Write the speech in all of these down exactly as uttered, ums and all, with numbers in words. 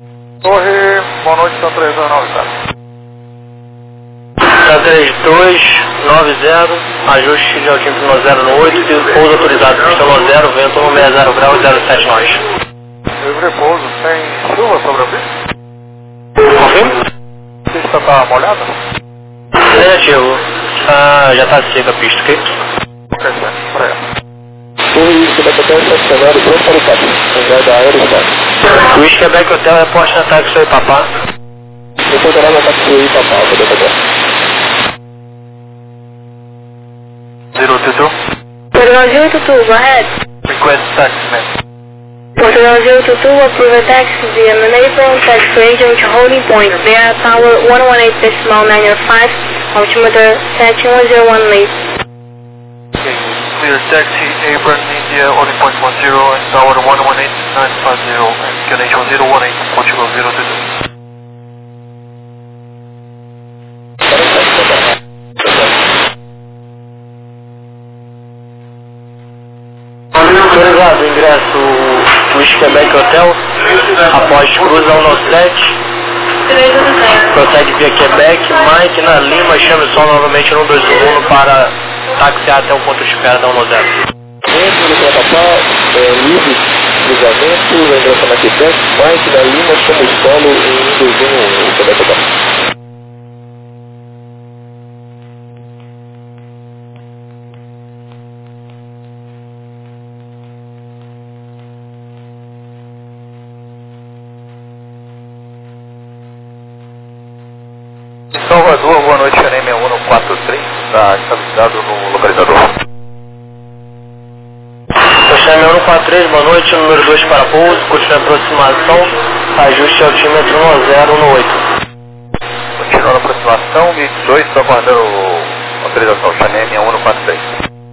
Torre, boa noite, são três dois nove zero. Tá três dois nove zero, ajuste de altímetro zero no oito, pouso autorizado, pista no zero, vento um seis zero grau zero sete nós. Livre pouso, tem chuva sobre a pista? Confirma? A pista tá molhada? Negativo. Ah, já tá seca a pista, ok? Ok, certo, pra ela. Torre Quebec Hotel estacionário pronto para o taxi. Enviada Aerostar. Luiz Quebec Hotel, reporte na táxi aí, papá. Depois dará na taxi aí, papá, Quebec Hotel. zero two two. Portugal zero two two, go ahead. Request taxi, man. Portugal zero two two, approve a taxi via Manapron, taxi agent holding point, via tower one one eight decimal nine five, altimeter seven one zero one lead. Okay, clear taxi, Abram India, holding point one zero, and tower one one eight nine five zero, and connection zero one eight, Portugal zero two two. Autorizado, ingresso Luiz Quebec Hotel, após cruza um nove sete, prossegue via Quebec, Mike na Lima, chame o som novamente no dois um um para taxiar até o ponto de espera da um nove zero. Dentro do Guarapá, é, livre, cruzamento, lembrança na Quebec, Mike da Lima, chama o solo em um dois um um, Quebec Hotel. Salvador, boa noite, Xerém seis um quatro três, está estabilizado no localizador. Xerém seis um quatro três, boa noite, número dois para pouso, continua a aproximação, ajuste altímetro um zero no oito. Continuando a aproximação, mil e dezoito, estou aguardando autorização, Xerém seis um quatro três.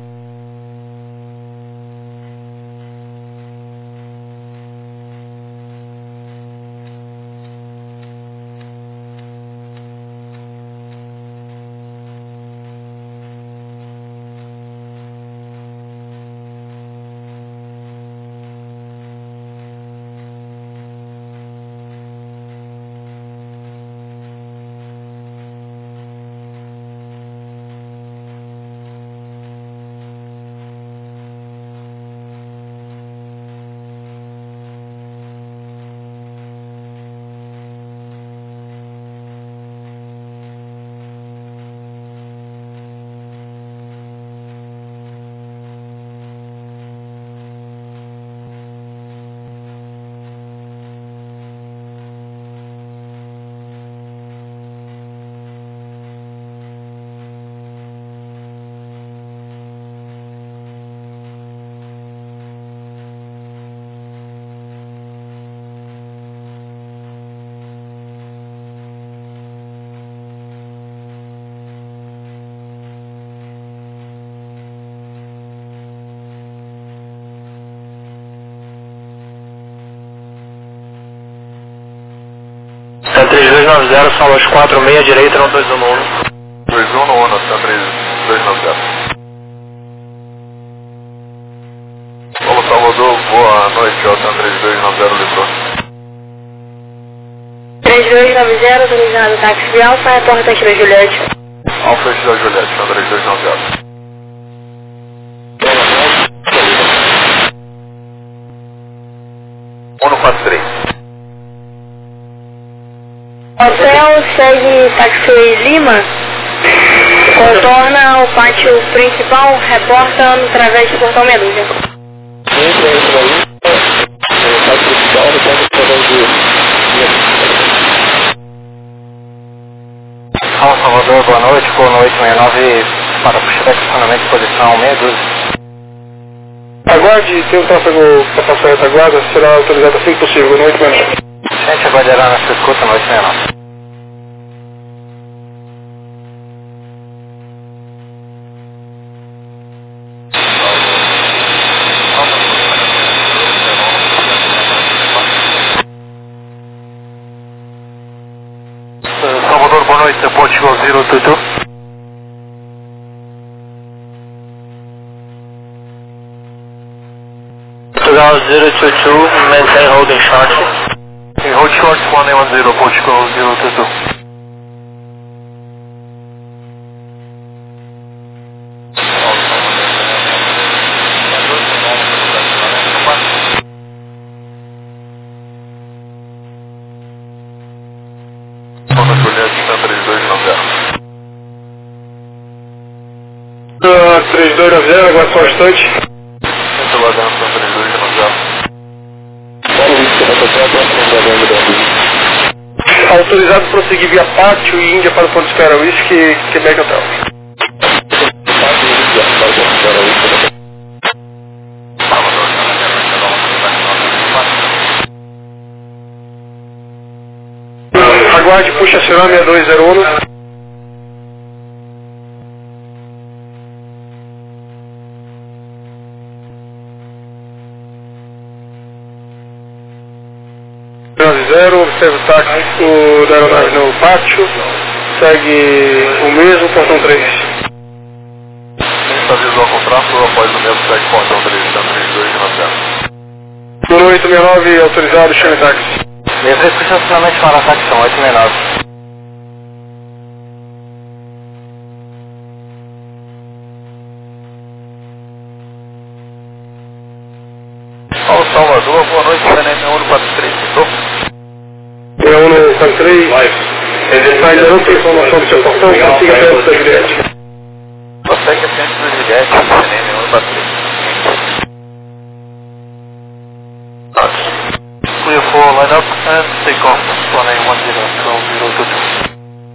Tá três dois nove zero, são os quatro seis, direita no dois um um. dois um um, está três dois nove zero. Paulo Salvador, boa noite, Alta três dois nove zero, livrou. três dois nove zero, autorizado táxi de Alfa, reporta X da Juliette. Alfa X da Juliette, três dois nove zero. um quatro três. Hotel segue Taxiway Lima, contorna o pátio principal, reporta no través do portão Medusa. Entre a entra aí, é, pátio principal, retorna através de... Fala Salvador, boa noite, boa noite, seis nove para puxar estacionamento de posição seis doze. Aguarde, tem um tráfego para passar essa guarda, será autorizado assim que possível. Boa noite, boa noite. Gente, aguardará nessa escuta, noite, seis nove. Salvador, boa noite, Portugal zero two two. Portugal zero two two, maintain holding short. Em route Short one eight one zero, Portugal zero two two. três dois nove zero, agora só um instante. Muito aguardando para três dois nove zero. Autorizado a prosseguir via Pátio e Índia para o ponto de espera Whisky, Quebec Hotel. Aguarde, puxa a Serã seis dois zero um. zero, observa o táxi o da aeronave no pátio, segue o mesmo, portão três. Quem avisou ao contrato após o mesmo segue portão três, então três dois nove zero. Número oito seis nove, autorizado, chame táxi. Livre para estacionamento para a facção, oito seis nove. Paulo Salvador, boa noite, C N M um quatro três, estou? É um quatro três, ainda não tem informação do seu portão, consiga até o Juliette. Consegue a frente do Juliette, C N M um quatro três. Clear for line up and take off one eight one zero, twelve zero two two.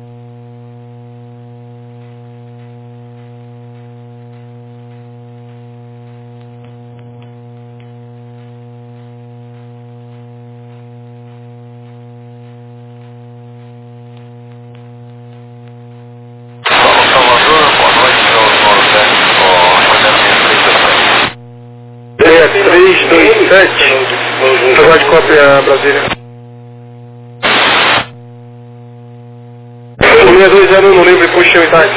três dois sete, aguarde cópia Brasília. seis dois zero um no livre, puxa o táxi.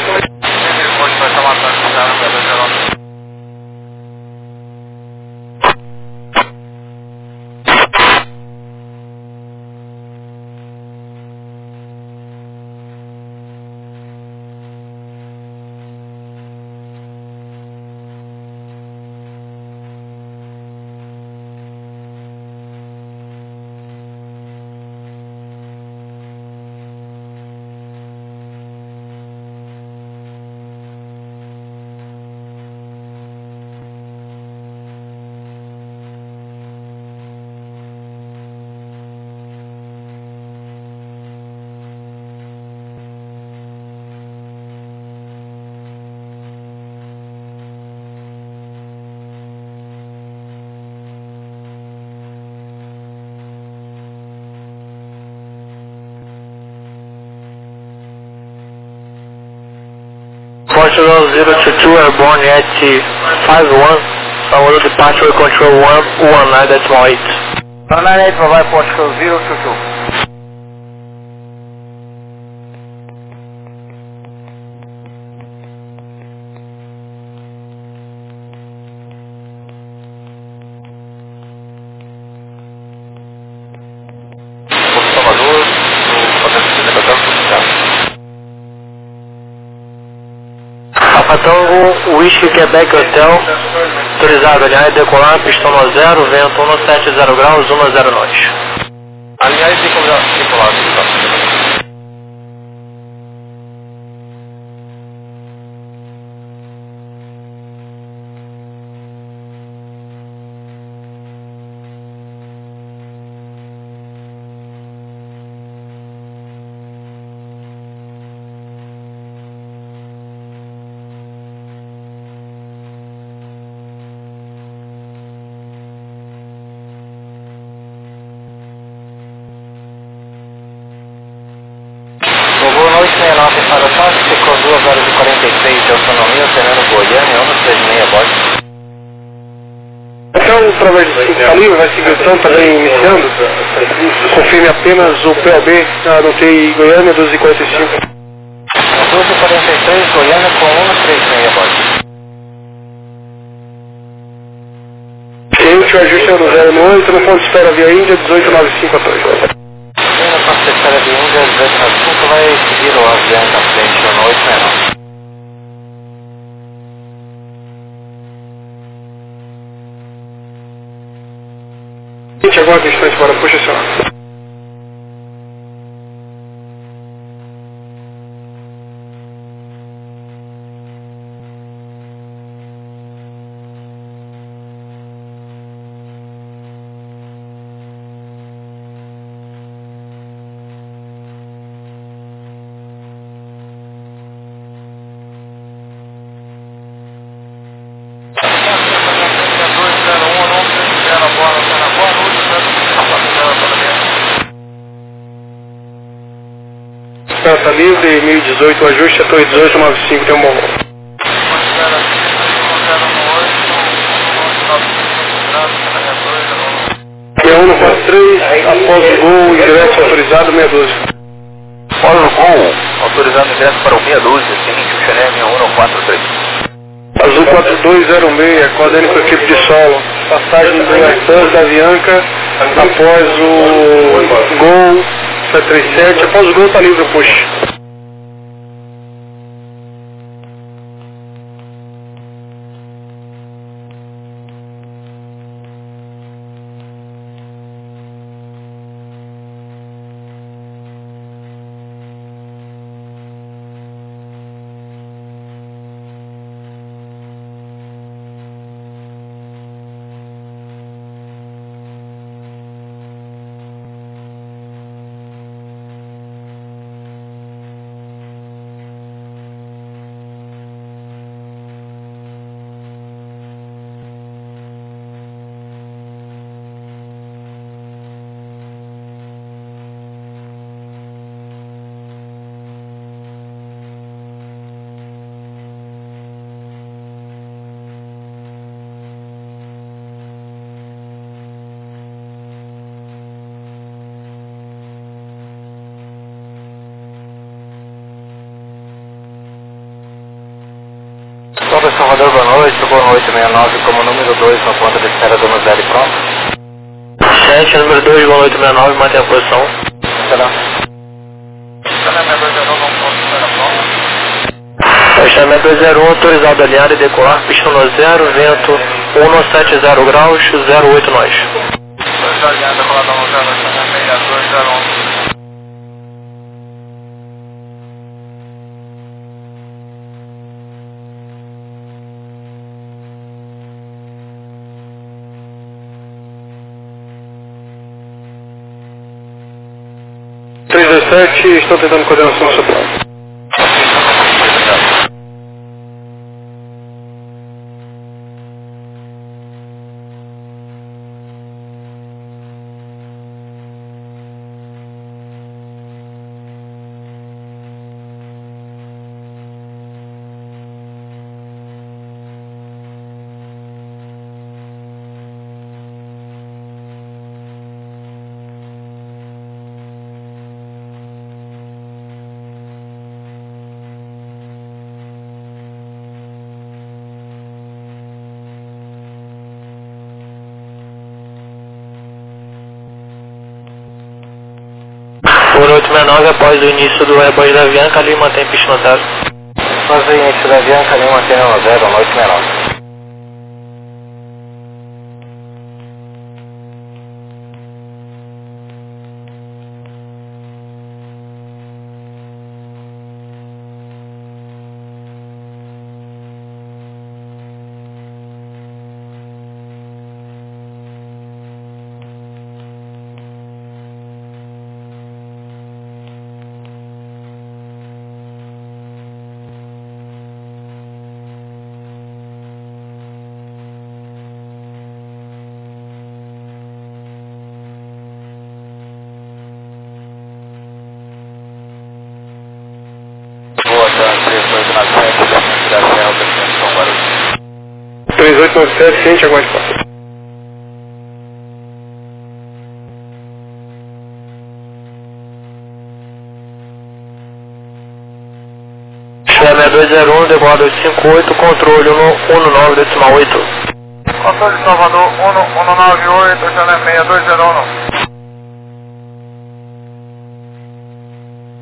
Portugal zero two two, airborne at five one, Salvador departure control one one nine decimal eight. one nine eight, provide Portugal zero two two. Salvador, Tango, Whisky, Quebec Hotel, autorizado, alinhar e decolar, pistão no zero, vento um sete zero graus, um zero nós. Alinhar e decolar, decolar, Ficou duas horas e quarenta e seis de autonomia, operando Goiânia, um três seis a bordo. Então, através do caminho, vai seguir o tom também iniciando. Confirme apenas o P O B, anotei Goiânia, doze e quarenta e cinco. doze e quarenta e três, Goiânia com um três seis a bordo. Gente, o ajuste é no zero oito, no ponto de espera via Índia, dezoito nove cinco a dois. treze na cinco vai seguir o avião na frente, um oito seis nove. Gente, aguarda um instante para puxa só. Está livre, mil e dezoito, o ajuste é Torre dezoito nove cinco, tem um bom voo. E a um quatro três, após o gol, ingresso autorizado, meia dúzia. Após o gol, autorizado ingresso para o meia dúzia, seguinte, o Xereme um quatro três. Azul quatro dois zero seis, coadendo com a equipe de solo. Passagem do Airbus da Avianca, após o gol, sete três sete, após o gol está livre o push. Sobre Salvador, boa noite, boa noite sessenta e nove, como número dois na ponta de espera do zero e pronto. sete, número dois, boa noite sessenta e nove, mantém a posição. Será? Fechamento dois zero um, autorizado a alinhar e decolar, pista no zero, vento um sete zero graus, zero oito nós. Autorizado alinhar, decolar no zero, seis dois zero um. três dois sete, estão tentando coordenação soprando. Por oito sessenta e nove, após o início do Airbus da Avianca, ali mantém pista no zero. Após o início da Avianca, ali mantém no zero, oito sessenta e nove. três oito nove sete, ciente, aguarde quatro. Chama dois zero um, decola dois cinco oito, controle um nove decimal oito. Controle Salvador um nove oito, chama seis dois zero um.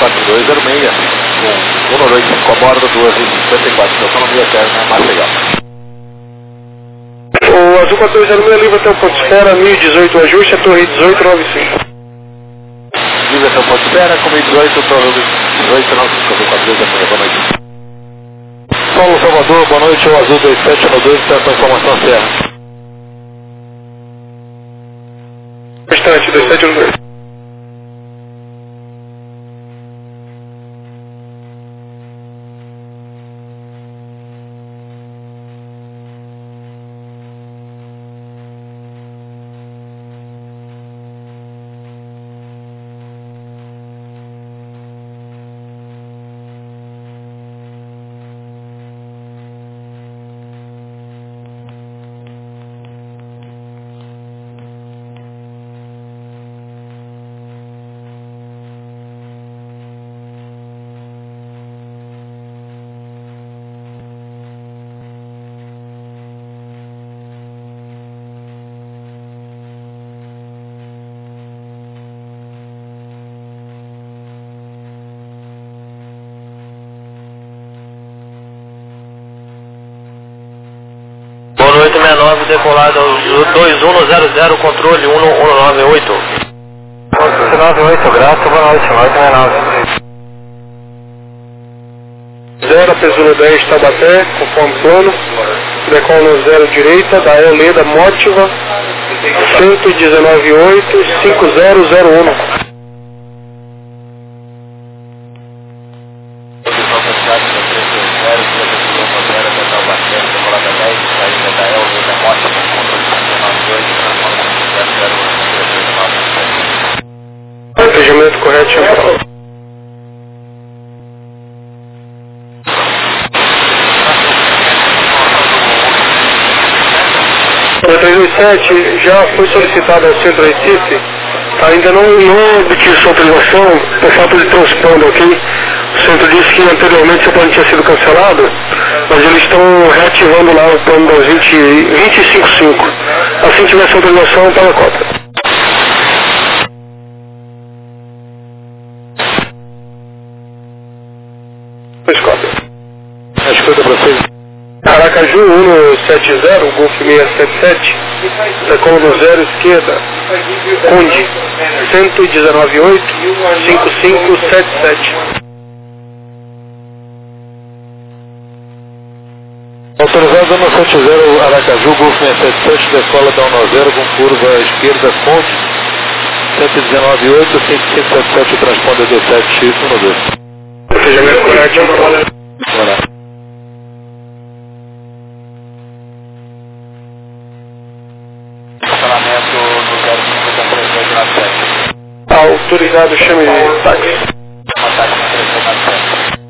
quatro dois zero seis, com um oito cinco a bordo, duas e cinquenta e quatro, autonomia eterna, mais legal. O Azul quatro dois zero seis livre até o ponto espera, mil e dezoito ajuste, a torre dezoito nove cinco. Livre até o ponto espera, com mil e dezoito, torre dezoito nove cinco, Azul quatro dois zero seis, boa noite. Paulo Salvador, boa noite, o Azul dois sete um dois, está com a informação certa. Restante, dois sete um dois. Boa noite, sessenta e nove, decolado dois um zero zero, controle um um nove oito. um nove oito, grato, boa noite, noite sessenta e nove. zero, Pesula dez, Taubaté, conforme plano. Decola no zero direita, da Eoleda Mótiva, cento e dezenove oito, cinco zero zero um. Atendimento correto, central. O três dois sete já foi solicitado ao Centro Recife, ainda não, não obtive sua autorização por falta de transponder aqui. O centro disse que anteriormente seu plano tinha sido cancelado, mas eles estão reativando lá o plano das vinte e cinco cinco. Assim que tiver sua autorização, para a cota. Escuta para vocês. Aracaju um sete zero, Golf seiscentos e setenta e sete, decola no zero esquerda, Conde, cento e dezenove oito, cinco cinco sete sete. Autorizado no sete zero, Aracaju, Golf seiscentos e setenta e sete, decola da um zero com curva esquerda, Conde, cento e dezenove oito, cinco cinco sete sete, transponder dois sete um dois. Procedimento correto, Bora. Funcionamento do zero cinco três dois nove sete. autorizado, chame de táxi. Uma táxi três dois nove sete.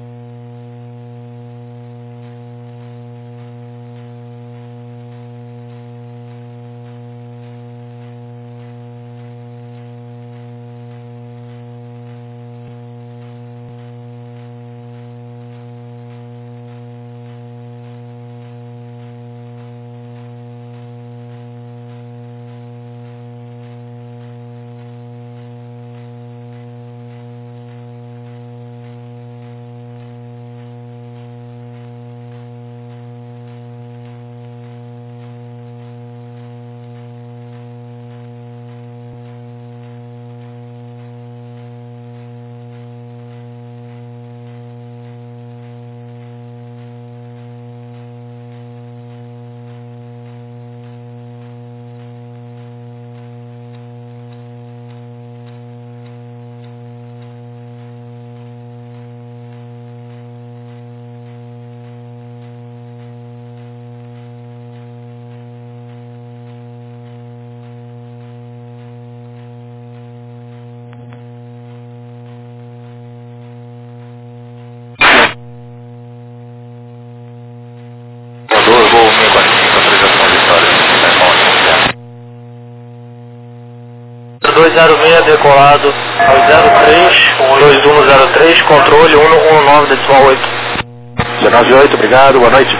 dois zero seis, decolado ao zero três, dois um zero três, controle um um nove decimal oito. dezenove oito, obrigado, boa noite.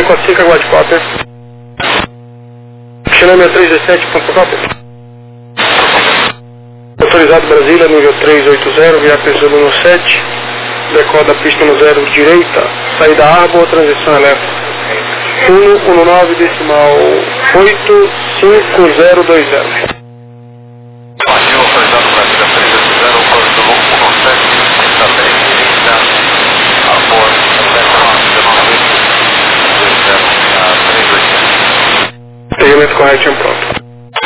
quatro cinco, aguarde cópia. China seis três sete, ponto cópia. Autorizado Brasília, nível três oito zero, via pessoa no sete. Decoda a pista no zero direita, saída Arbor, transição elétrica. um um nove decimal oito cinco zero dois zero. Aqui, autorizado Brasília três oito zero, autorizado um sete, também, Arbor, três oito zero. Segmento correto e pronto.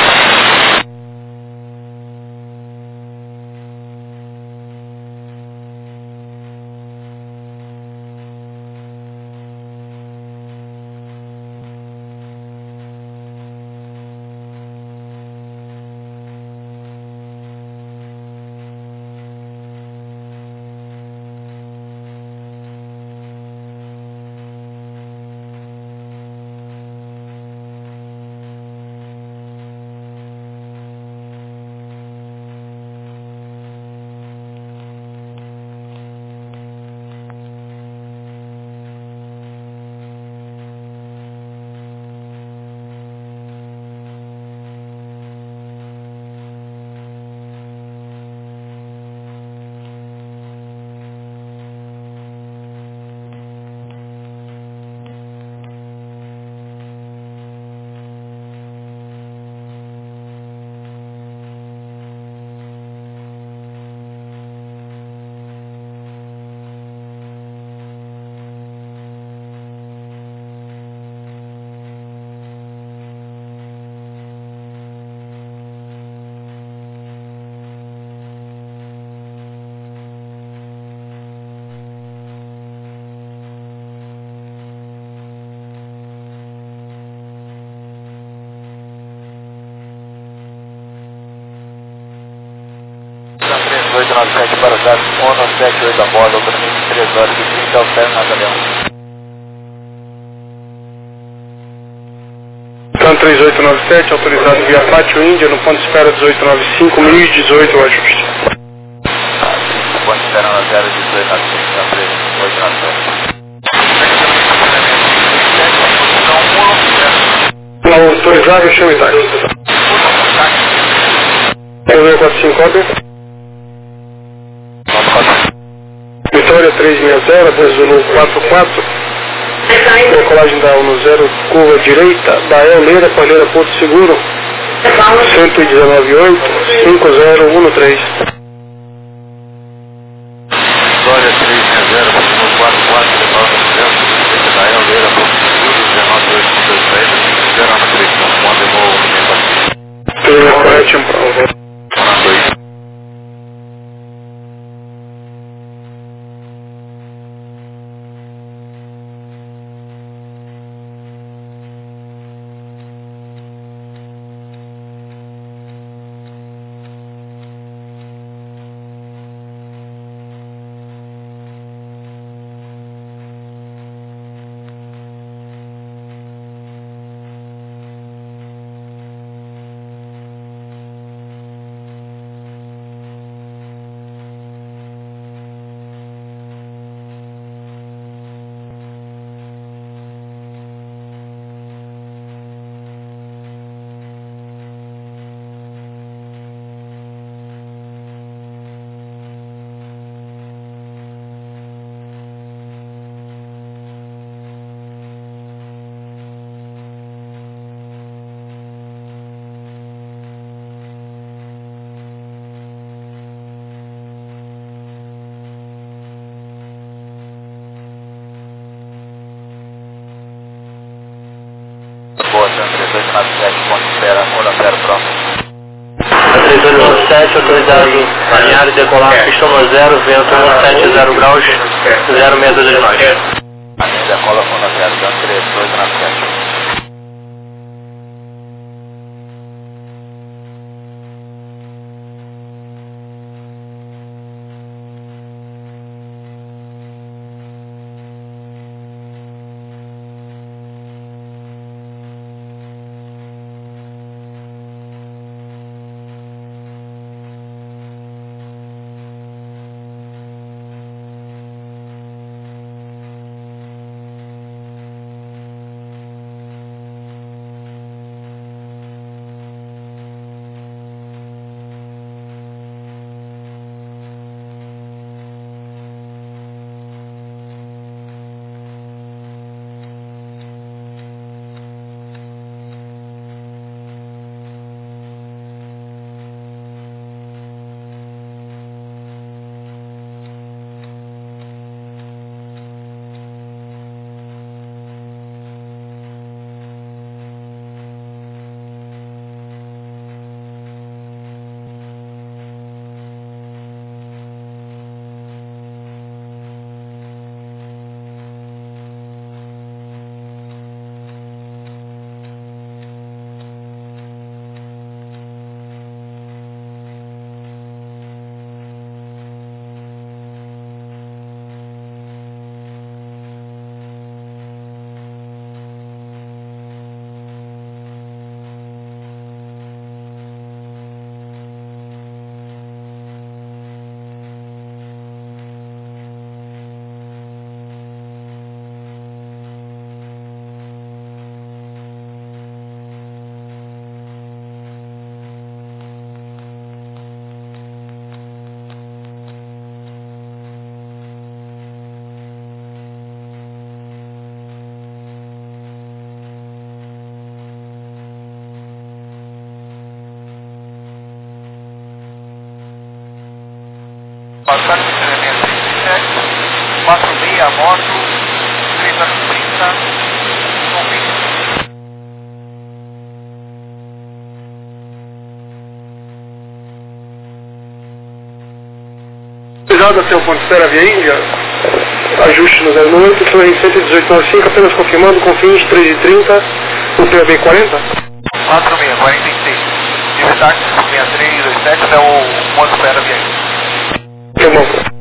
três oito nove sete para o dados um sete oito a bordo, autonomia três horas e trinta ao céu na Galeão. Então três oito nove sete, autorizado via Pátio Índia, no ponto de espera dezoito nove cinco, mil e dezoito o ajuste. Ponto de espera na zero dezoito nove cinco, três oito nove sete. Não autorizado, chame táxi. P quatro cinco, cópia. Vitória três seis zero, Zulu quatro quatro. Decolagem da um zero, curva direita, Bael Leira, Palheira Porto Seguro. cento e dezenove oito, cinco zero um três. Vitória três seis zero, Zulu quatro quatro, decolagem da Bael Leira, Porto Seguro, dezenove oito dois três, zero uma três, ponto de movimento. Primeiro correto em prova. Boa, três oito nove sete, ponto de espera, um zero pronto. três oito nove sete, autorizado alinhar e decolar, pista no zero, vento um sete zero graus, zero seis dois nove. Alinha decola com um zero, três oito nove sete. quatro seis, a moto, três zero trinta, confirma. Cuidado até o ponto zero Via Índia, ajuste no zero oito, F R cento e dezoito noventa e cinco, apenas confirmando, confins três e trinta, o P A B quarenta. quatro seis, quarenta e seis, nível táxi sessenta e três, vinte e sete até o ponto zero Via Índia. Que bom.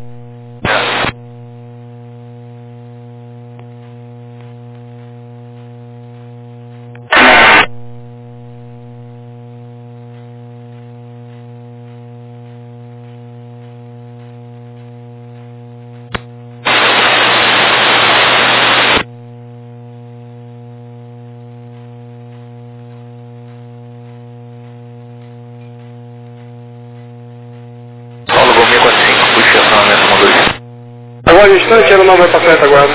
Agora, instante, ela não vai passar essa guarda.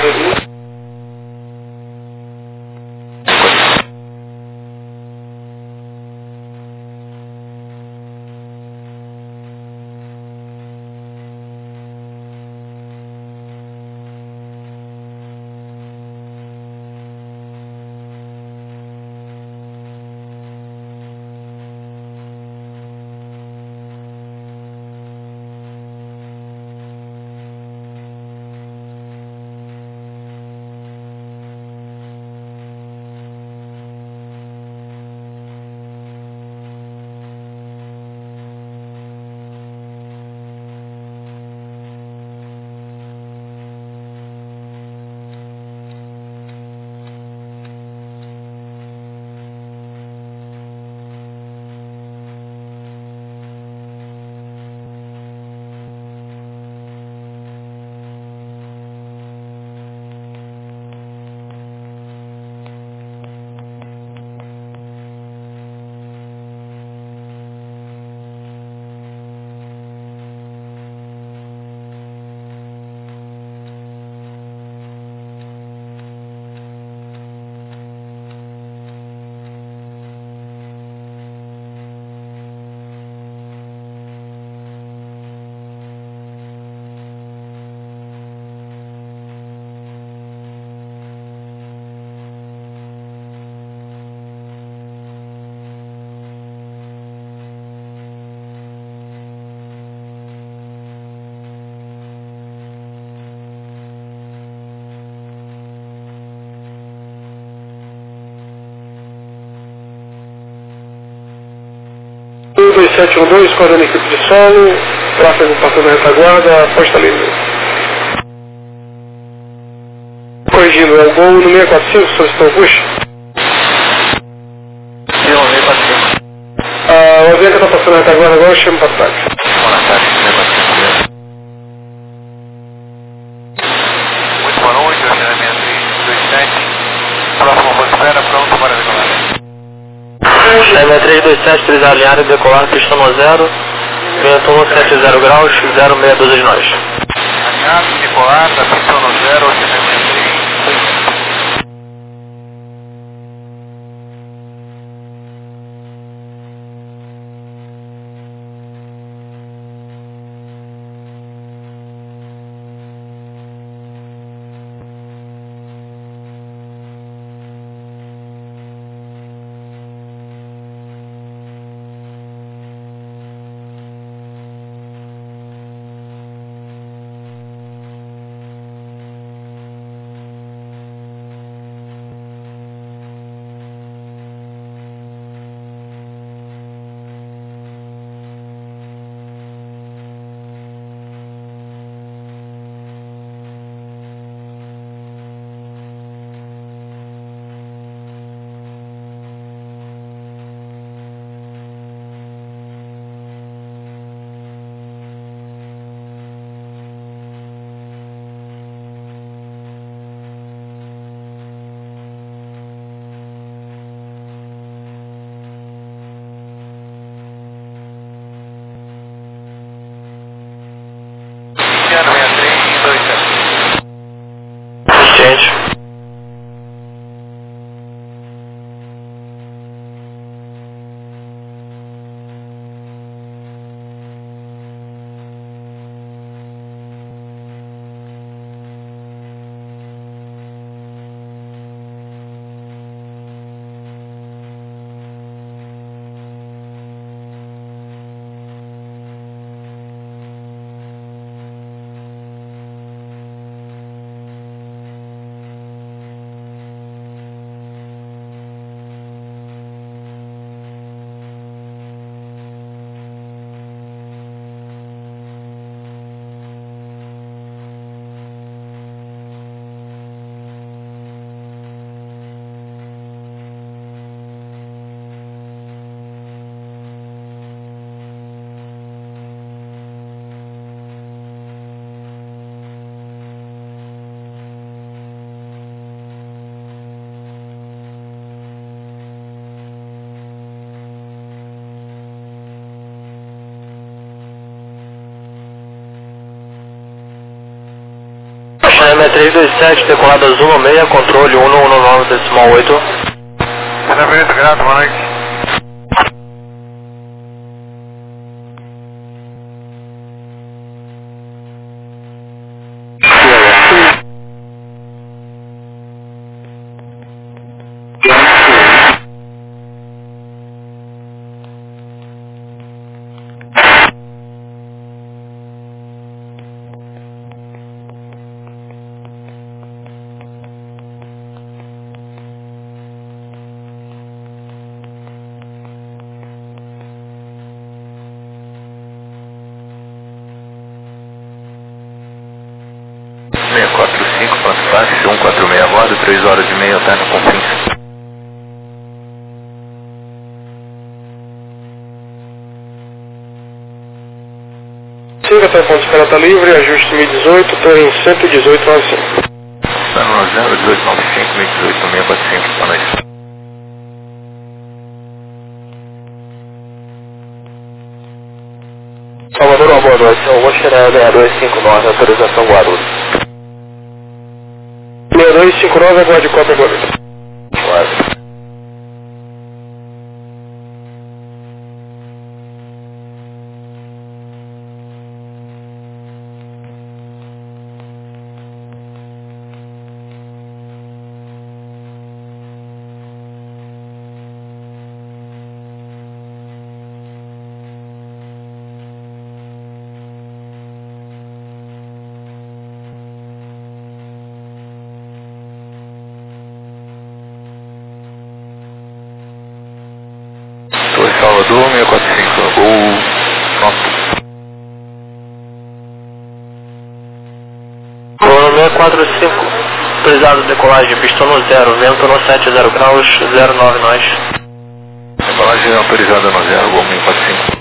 um dois sete um dois, esquadrão equipe de solo, tráfego passando a retaguarda, posta livre. Corrigindo, é o gol no seis quatro cinco, solicitou o push. Sim, o seis quatro cinco. Ah, o avião que está passando a retaguarda agora, chama para trás. Boa tarde, seis quatro cinco. Muito boa noite, eu sou a minha três dois sete, próximo atmosfera, pronto para decolar. M três dois sete, três alinhado, decolar, pista no zero, vento um sete zero graus, zero seis doze de nós. Alinhado, decolar, da pista no zero, setenta e três. sete três dois sete, decolada azul no meio, controle um um nove decimal oito. Perfeito, grato, boa noite. seis quatro cinco, ponto fácil, um quatro seis aguardo, três horas e meia, tá no Confins. Siga até o ponto de espera tá livre, ajuste mil e dezoito, estou em cento e dezoito nove cinco. Está no zero dezoito nove cinco, mil e dezoito, seis quatro cinco, boa noite. Salvador, uma boa noite. Eu vou tirar seis dois cinco nove, autorização Guarulhos. seis dois cinco nove, aguarde cópia Guarulhos. Guarulhos. Torre Salvador, seis quatro cinco, gol, pronto. Coroa seis quatro cinco, autorizado decolagem, pistão no zero, vento no sete zero graus, zero nove nós. Decolagem autorizada no zero, gol seis quatro cinco.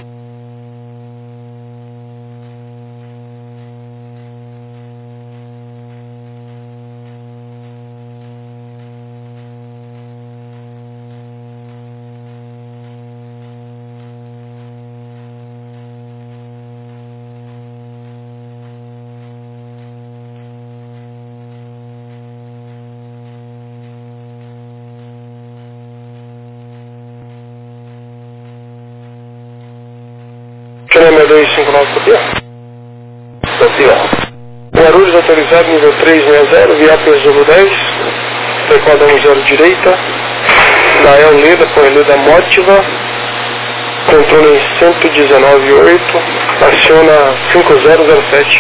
seis dois cinco nove, copia. Copia. Guarulhos autorizado, nível três seis zero, Viápolis Zulu dez, recordamos zero direita, Dael Leda, por Leda Mótiva, controle em cento e dezenove oito, aciona cinco zero zero sete.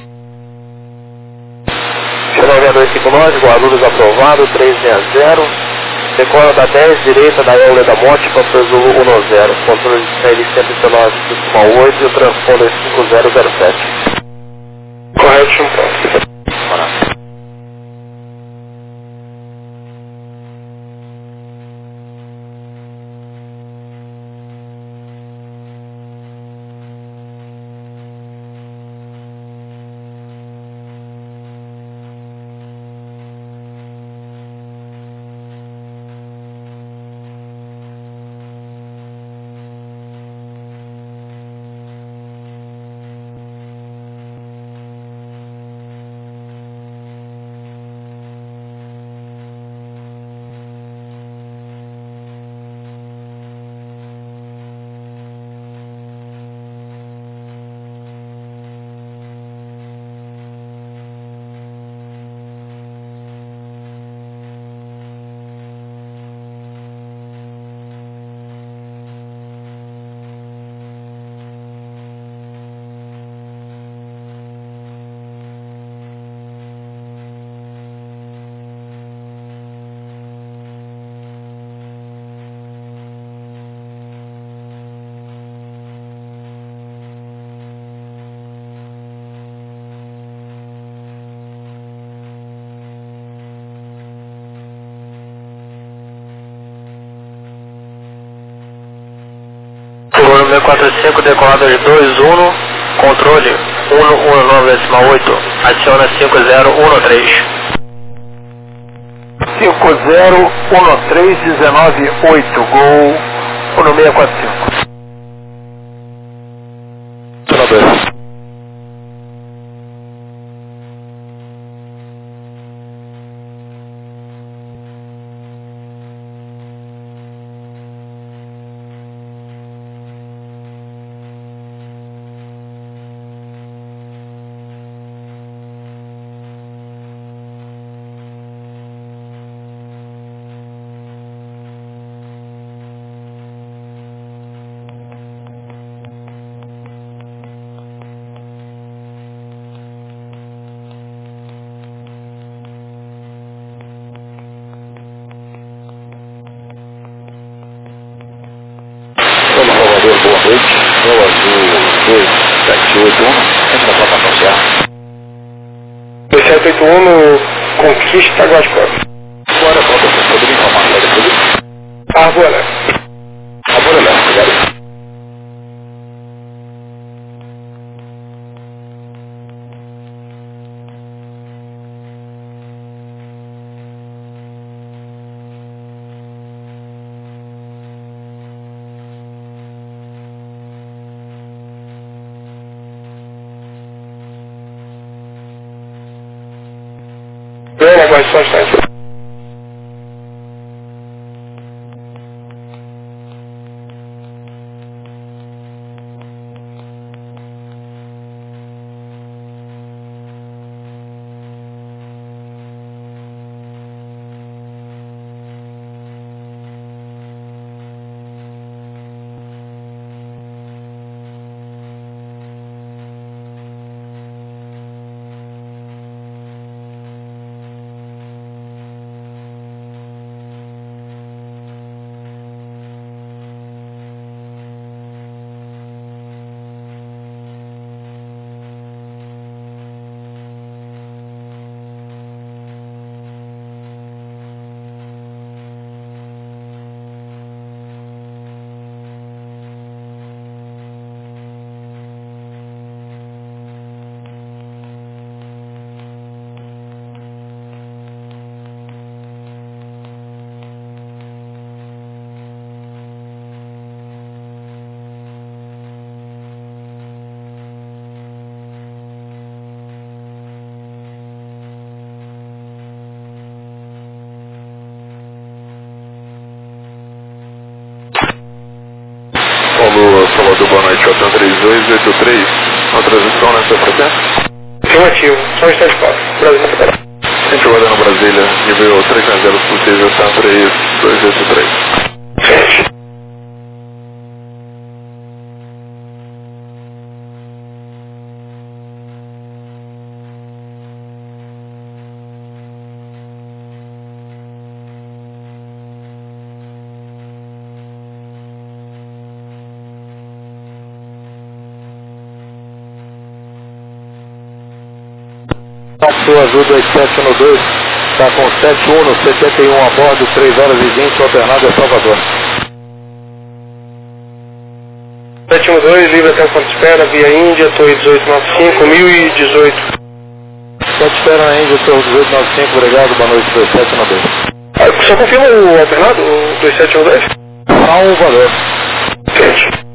seis dois cinco nove, Guarulhos aprovado, três seis zero. Decola da dez, direita da Eule da Monte, controle Zulu um zero, controle de série cento e dezenove decimal oito e o transponder cinco zero zero sete. Correto, Chumpão. seis quatro cinco, decolada de dois um, controle um um nove decimal oito, aciona cinco zero um três. cinco zero um três um nove oito, gol um seis quatro cinco. oito um, frente da plataforma Serra. dois sete oito um no Conquista Guascor. Agora, volta, você poderia informar a saída polícia? Arvola. Agora, Léo, obrigado. Bem, aguarde só um instante. Lua, Salvador, boa noite, Hotel três dois oito três, uma transmissão nessa frequência? Afirmativo, só um instante quatro, Brasil. Gente guardando Brasília, nível três zero possível, tá três dois oito três. Frente. Sul Azul dois sete um dois, está com sete um no setenta e um a bordo, três horas e vinte, alternado a Salvador. sete um dois, livre até o ponto de espera, via Índia, Torre dezoito noventa e cinco, mil e dezoito. Ponto de espera na Índia, Torre dezoito noventa e cinco, obrigado, boa noite, dois sete um dois. Ah, só confirma o alternado, o dois sete um dois? Salvador. Frente.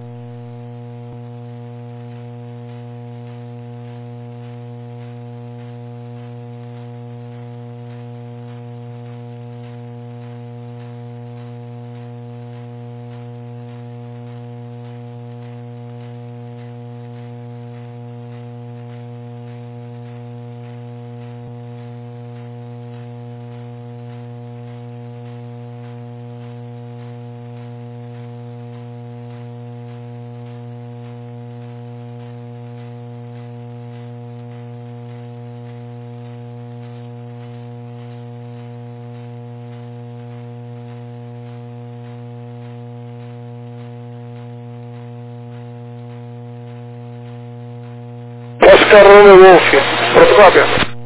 Oscar Romeo Wolf, protocópio.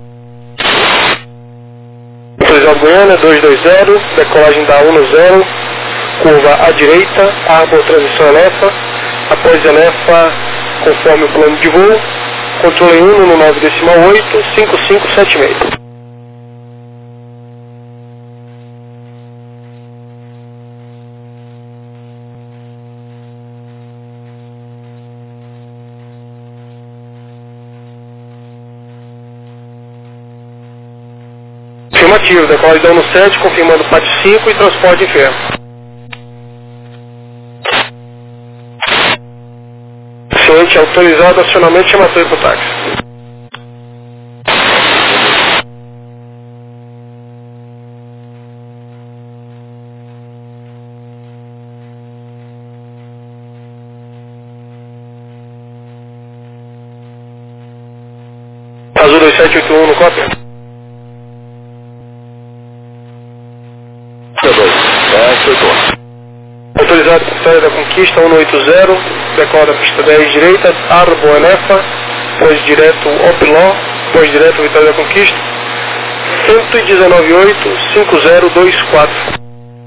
Autorizado Goiânia, dois dois zero, decolagem da um zero, curva à direita, árbol transição Elefa, após Elefa, conforme o plano de voo, controle um no nove decimal oito, cinco cinco sete seis. Afirmativo, decolagem da um sete, confirmando P A T cinco e transporte em ferro. Ciente autorizado, acionamento chamatório para o táxi. Azul dois sete oito um no cópia. Autorizado por saída da Conquista um oito zero, decola da pista dez direita, Arbo Elefa, pós direto Opiló, pós direto Vitória da Conquista, cento e dezenove oito, cinco zero dois quatro.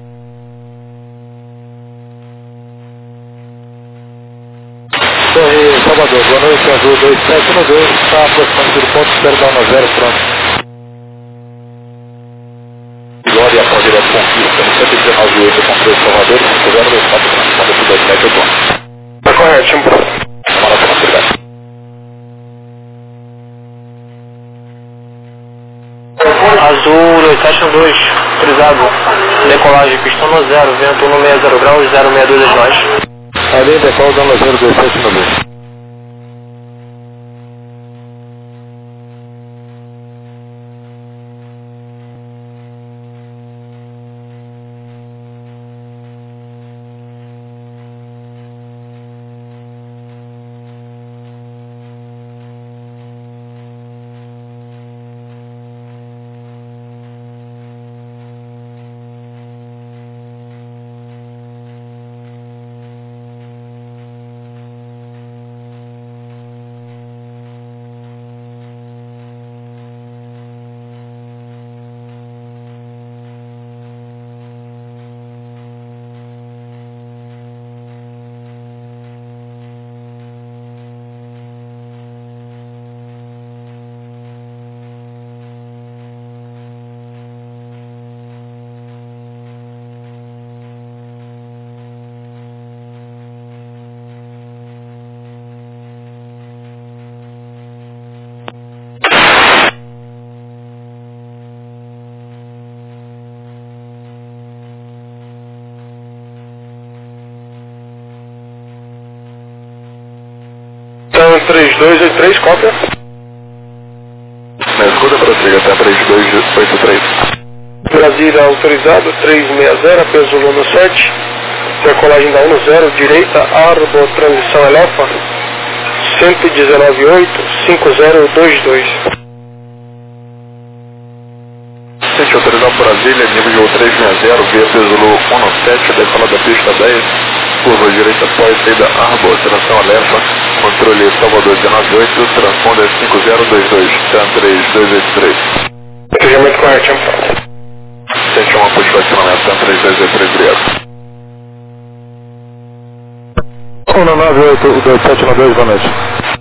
Torre Salvador, boa noite, Azul dois sete um dois, está aproximando do ponto, espero dar uma zero, pronto. Glória, após direto Conquista, cento e dezenove oito, com três Salvador, cinco zero dois quatro, transporte para dois sete oito um. Tá correto, Timbu. Vamos lá, obrigado. Azul dois sete um dois, autorizado. Decolagem, pistão no zero, vento no sessenta graus, zero sessenta e dois é nós. Ali, decola dando zero dois sete um dois. Então, três dois oito três, cópia. Na escuta, prossiga até três dois oito três. Brasília autorizado, três seis zero, peso Luna sete. Decolagem da um zero, direita, Arbo, transição Elefa, cento e dezenove oito, cinco zero dois dois. Gente, autorizado Brasília, nível três seis zero, via peso Lula um sete, decola da pista dez, curva direita pós saída Arbo, tração Elefa, controle Salvador dezenove oito, transponder cinco zero dois dois, três dois oito três. Entendimento correto, Timbu. Gente, uma puxa acionamento, três dois oito três, obrigado. um nove oito dois sete um dois, boa noite.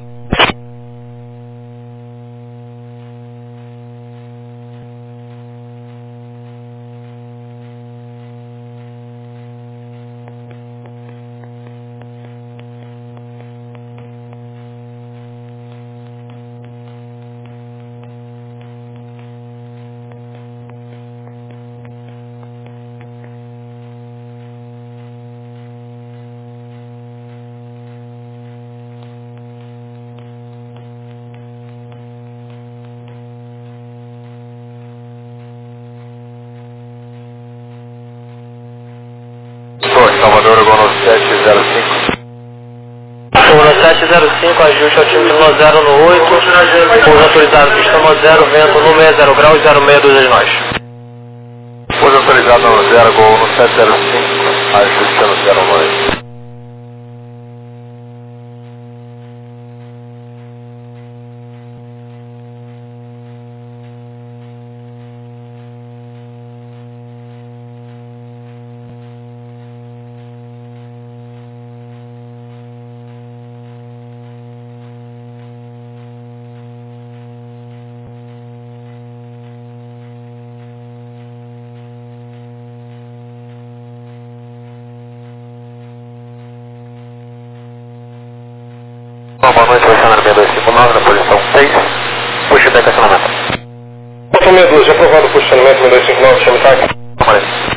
Salvador, Gono sete zero cinco. Gono sete zero cinco, ajuste ao time no zero no oito, pouso autorizado, pistão no zero, vento no sessenta graus, zero sessenta e dois é nós. Pouso autorizado no zero, Gono sete zero cinco, ajuste no zero no oito. Boa noite, Alexandre seis dois cinco nove, na posição seis, puxa até estacionamento. Ponto seis dois, aprovado o posicionamento seis dois cinco nove, chama táxi. Aparece.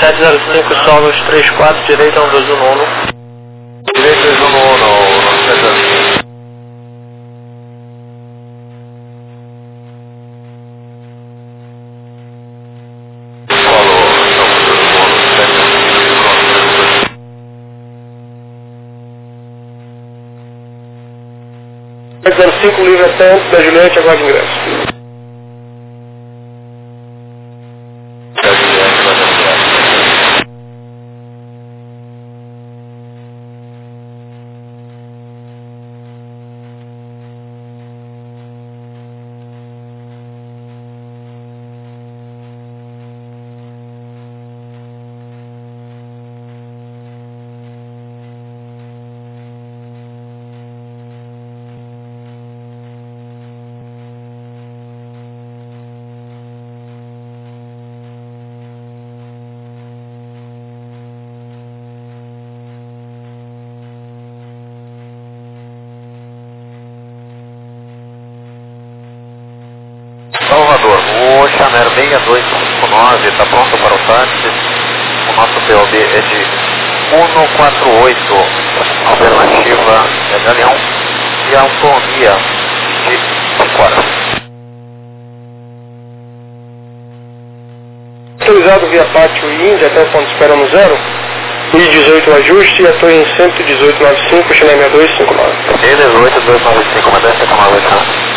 sete zero cinco, solos três quatro, direita um dois um um. Direito dois um um, no sete zero cinco. sete zero cinco, livre até antes da Juliette, aguarde ingresso. Salvador, o Chanel seis dois cinco nove está pronto para o táxi. O nosso P O B é de cento e quarenta e oito, alternativa é Galeão e autonomia de cinco horas. Autorizado via pátio e Índia até o ponto de espera no zero. I dezoito ajuste e estou em cento e dezoito noventa e cinco, Chanel seis dois cinco nove. E dezoito dois nove cinco, mas essa é a nova chance.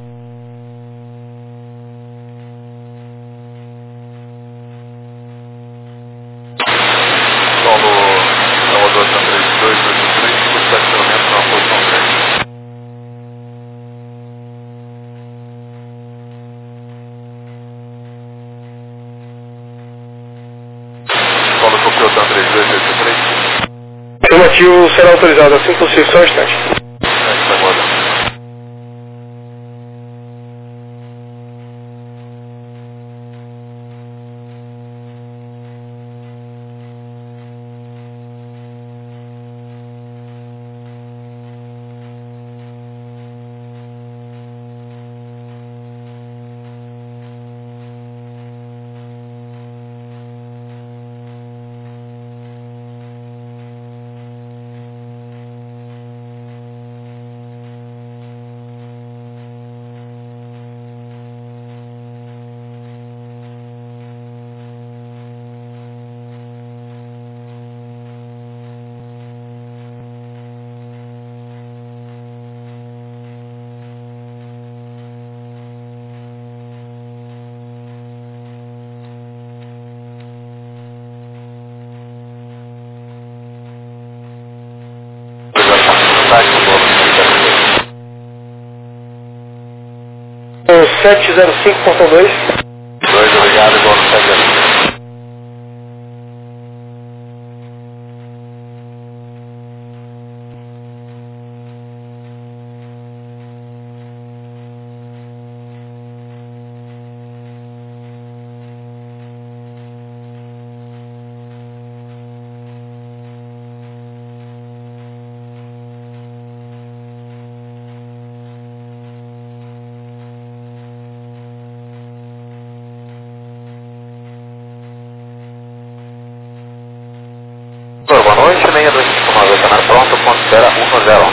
Afirmativo, será autorizado assim que possível, só um instante. sete zero cinco ponto dois. dois, obrigado, igual no sete zero cinco. Boa noite, seis dois cinco nove, está pronto, considera um zero.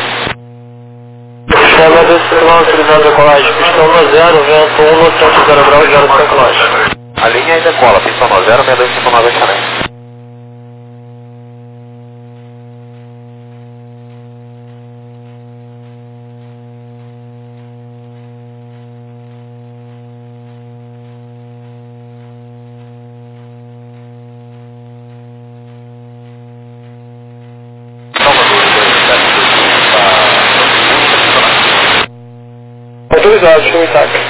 Chama desse irmão autorizado a colagem, pistão no zero, vento um no sete zero grau, zero sem colagem. A linha ainda cola, pistão no zero, seis dois cinco nove, Chanel. Autorizado, chama Itaca.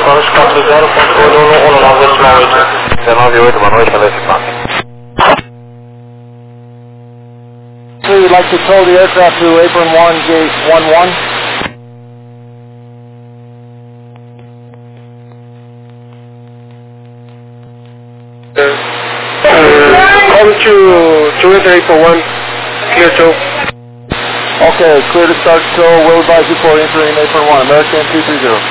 Carlos quatro zero, controle um nove decimal oito. dezenove oito, boa noite, beleza, passe. So you'd like to tow the aircraft to apron one, gate one one? Uh, come to, to enter apron one, clear tow. Okay, clear to start tow. We'll advise you for entering apron one, American two three zero.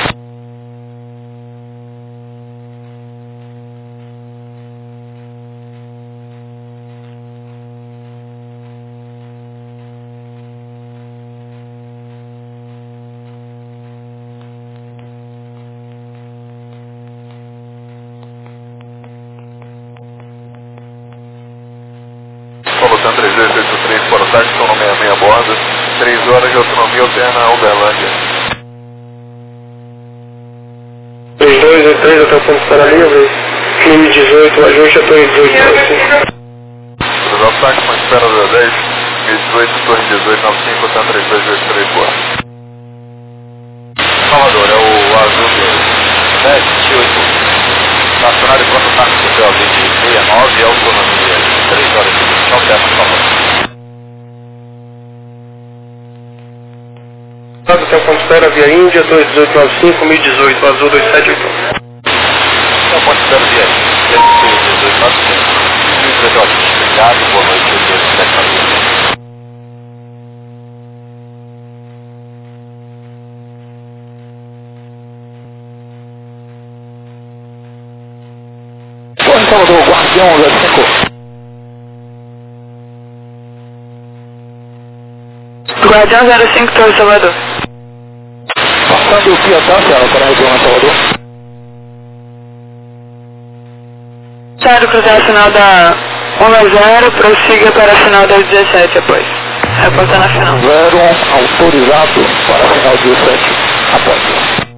Solução três dois oito três para o táxi, estão no sessenta e seis a bordo, três horas de autonomia alterna Uberlândia. três dois oito três, até o ponto para livre, clima dezoito, ajuste a torre dezoito. Cruzar o táxi com espera da dez, mil e dezoito, torre dezoito, nove cinco, hotel três dois oito três, boa. Salvador, é o azul do sete oito. Nacional de pronto táxi do P O B de sessenta e nove, autonomia de três horas de vinte, alterna Salvador. Até o ponto de espera via Índia, dois dezoito nove cinco, mil e dezoito, azul dois sete oito. É o ponto de espera via Índia, dezoito nove cinco, mil e dezoito, obrigado, boa noite, dois sete nove. Salvador, Guardião zero cinco. Guardião zero cinco, Torre Salvador. Passando o Piatá, Serra, para retornar Salvador. Sai do cruzar a sinal da um zero, prossiga para a sinal das dezessete após. Reportando a final. zero, autorizado para a final dezessete após.